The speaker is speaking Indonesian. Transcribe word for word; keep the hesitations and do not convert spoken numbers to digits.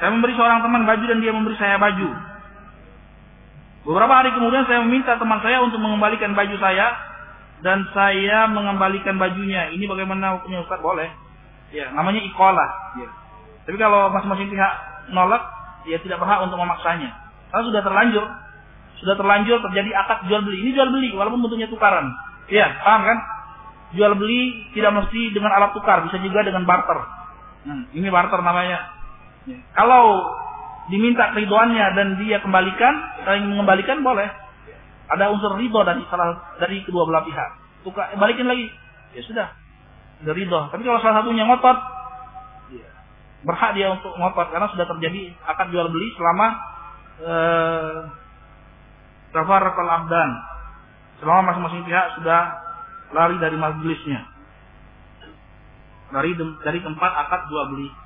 Saya memberi seorang teman baju dan dia memberi saya baju. Beberapa hari kemudian saya meminta teman saya untuk mengembalikan baju saya dan saya mengembalikan bajunya. Ini bagaimana hukumnya Ustaz? Boleh. Ya, namanya iqalah. Ya. Tapi kalau masing-masing pihak nolak, ya tidak berhak untuk memaksanya. Karena sudah terlanjur, sudah terlanjur terjadi akad jual beli. Ini jual beli walaupun bentuknya tukaran. Ya, paham kan? Jual beli tidak mesti dengan alat tukar, bisa juga dengan barter. Hmm, ini barter namanya. Ya. Kalau diminta keridoannya dan dia kembalikan, saling mengembalikan boleh. Ada unsur ridho dari salah dari kedua belah pihak. Tukar, balikin lagi, ya sudah, ada ridho. Tapi kalau salah satunya ngotot, ya, berhak dia untuk ngotot karena sudah terjadi akad jual beli selama tafarraqal eh, abdan, selama masing-masing pihak sudah lari dari majelisnya, dari dari tempat akad jual beli.